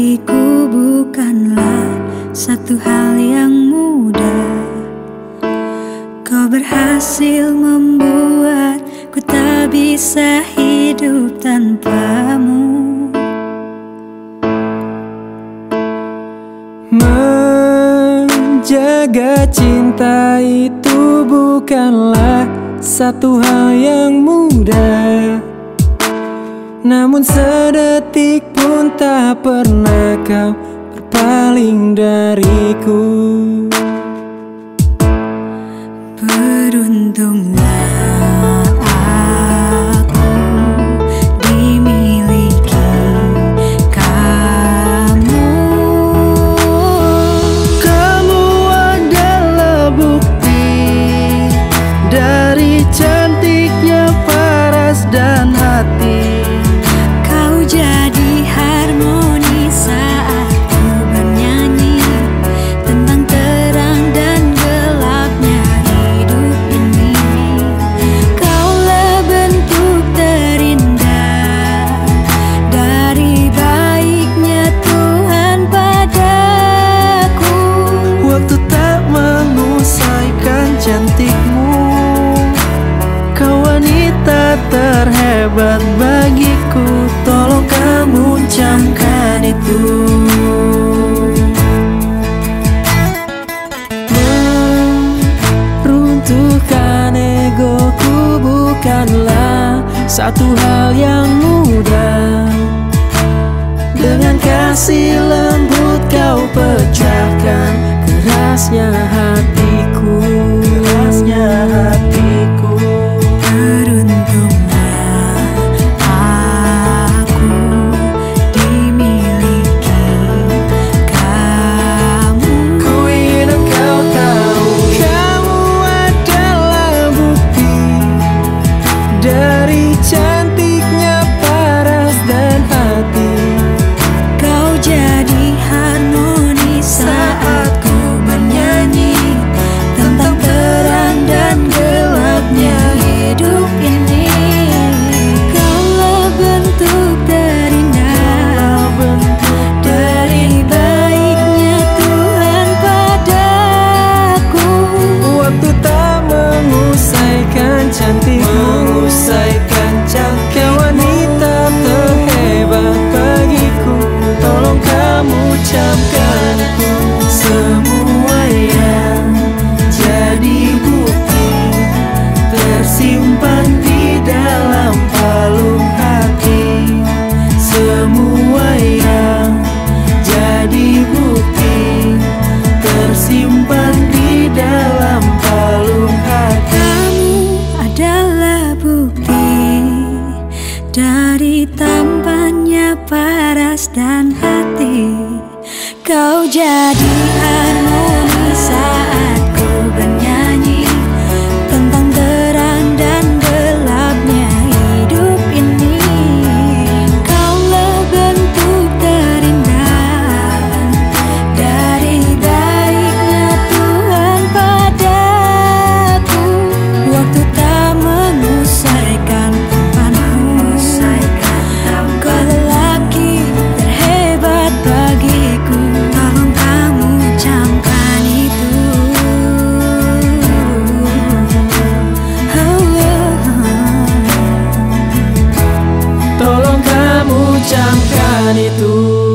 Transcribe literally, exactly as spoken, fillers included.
bagiku bukanlah satu hal yang mudah. Kau berhasil membuatku tak bisa hidup tanpamu. Menjaga cinta itu bukanlah satu hal yang mudah, namun sedetik pun tak pernah kau berpaling dariku. Beruntunglah aku dimiliki kamu. Kamu adalah bukti dari cantiknya paras dan hati. Kau jadi harmoni saat ku bernyanyi tentang terang dan gelapnya hidup ini. Kaulah bentuk terindah dari baiknya Tuhan padaku. Waktu tak mengusaikan cantikmu, kau wanita terhebat bagiku. Tolong kamu camkan itu. Meruntuhkan egoku bukanlah satu hal yang mudah. Dengan kasih lembut kau pecahkan kerasnya hatiku. Kerasnya hatiku. Beruntunglah aku dimiliki kamu. Ku ingin engkau tahu, kamu adalah bukti dari cantiknya paras dan hati. Kau jadi harmoni saat ku bernyanyi tentang terang dan gelapnya hidup ini. Kaulah bentuk terindah dari baiknya Tuhan padaku. Waktu tak mengusaikan cantikmu, mengusaikan cantik wanita terhebat bagiku. Tolong kamu camkanku semua yang jadi bukti tersimpan di dalam palung hati. Semua yang jadi bukti tersimpan di dalam palung hati. Kamu adalah bukti dari tampannya paras dan hati. Kau jadi harmoni saat ku bernyanyi tentang terang dan gelapnya hidup ini. Kaulah bentuk terindah dari baiknya Tuhan padaku. Waktu tak mengusaikan umpanmu, kau lelaki terhebat bagiku. Tolong kamu camkan itu. Tolong kamu camkan itu.